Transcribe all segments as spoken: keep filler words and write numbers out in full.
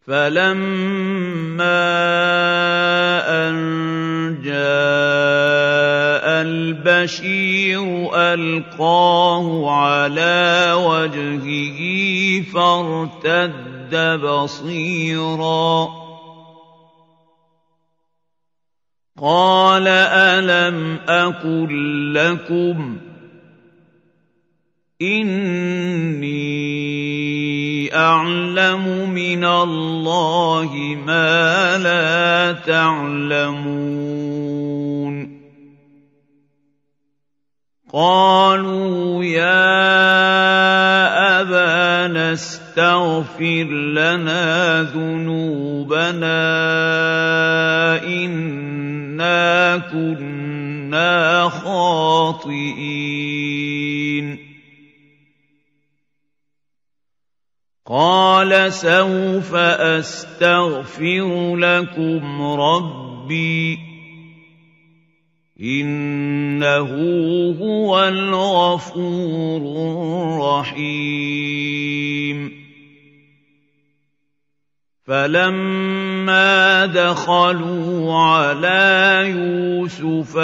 فَلَمَّا أَن جَاءَ الْبَشِيرُ أَلْقَاهُ عَلَىٰ وَجْهِهِ فَارْتَدَّ بَصِيرًا ۖ قَالَ أَلَمْ أَقُل لَّكُمْ إِنِّي أَعْلَمُ مِنَ اللَّهِ مَا لَا تَعْلَمُونَ قَالُوا يَا أَبَانَا اسْتَغْفِرْ لَنَا ذُنُوبَنَا إِنَّا كُنَّا خَاطِئِينَ قَالَ سَوْفَ أَسْتَغْفِرُ لَكُمْ رَبِّي إِنَّهُ هُوَ الْغَفُورُ الرَّحِيمُ فَلَمَّا دَخَلُوا عَلَىٰ يُوسُفَ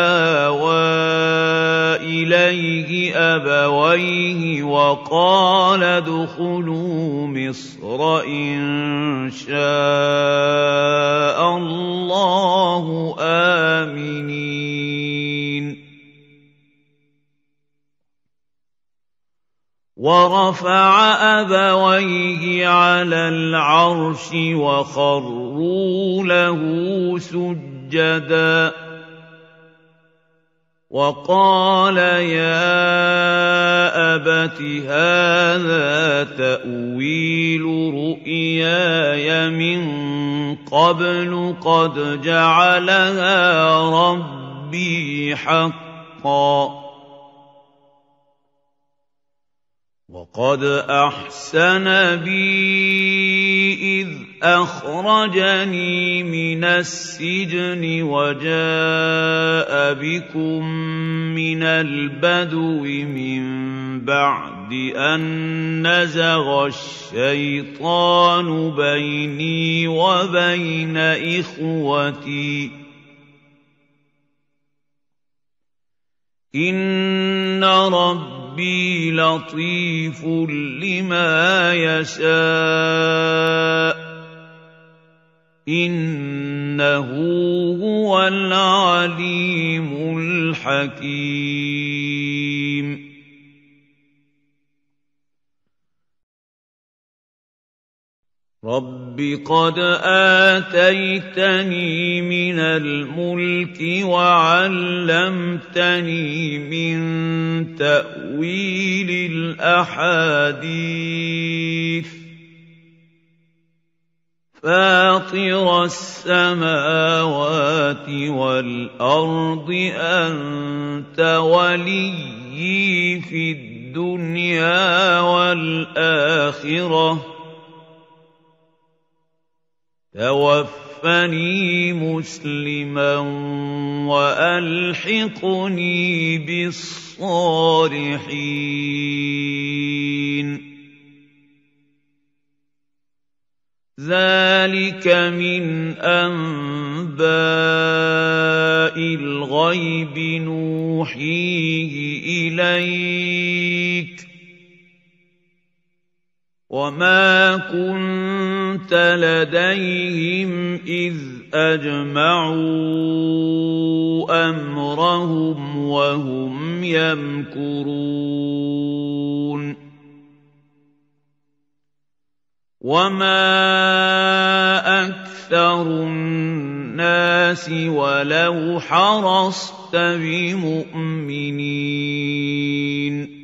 آوَىٰ إِلَيْهِ أَبَوَيْهِ وَقَالَ ادْخُلُوا مِصْرَ إِن شَاءَ اللَّهُ آمِنِينَ وَرَفَعَ أَبَوَيْهِ عَلَى الْعَرْشِ وَخَرُّوا لَهُ سُجَّدًا وَقَالَ يَا أَبَتِ هَٰذَا تَأْوِيلُ رُؤْيَايَ مِن قَبْلُ قَدْ جَعَلَهَا رَبِّي حَقًّا وَقَدْ أَحْسَنَ بِي إِذْ أَخْرَجَنِي مِنَ السِّجْنِ وَجَاءَ بِكُم مِّنَ الْبَدْوِ مِن بَعْدِ أَن نَّزَغَ الشَّيْطَانُ بَيْنِي وَبَيْنَ إِخْوَتِي إِنَّ رَبِّي رَبِّي لَطِيفٌ لِّمَا يَشَاءُ إِنَّهُ هُوَ الْعَلِيمُ الْحَكِيمُ رَبِّ قَدْ آتَيْتَنِي مِنَ الْمُلْكِ وَعَلَّمْتَنِي مِن تَأْوِيلِ الْأَحَادِيثِ فَاطِرَ السَّمَاوَاتِ وَالْأَرْضِ أَنتَ وَلِيِّي فِي الدُّنْيَا وَالْآخِرَةِ تَوَفَّنِي مُسْلِمًا وَأَلْحِقْنِي بِالصَّالِحِينَ ذَلِكَ مِنْ أَنبَاءِ الْغَيْبِ نُوحِيهِ إِلَيْكَ وَمَا كُنتَ لَدَيْهِمْ إِذْ أَجْمَعُوا أَمْرَهُمْ وَهُمْ يَمْكُرُونَ وَمَا أَكْثَرُ النَّاسِ وَلَوْ حَرَصْتَ بِمُؤْمِنِينَ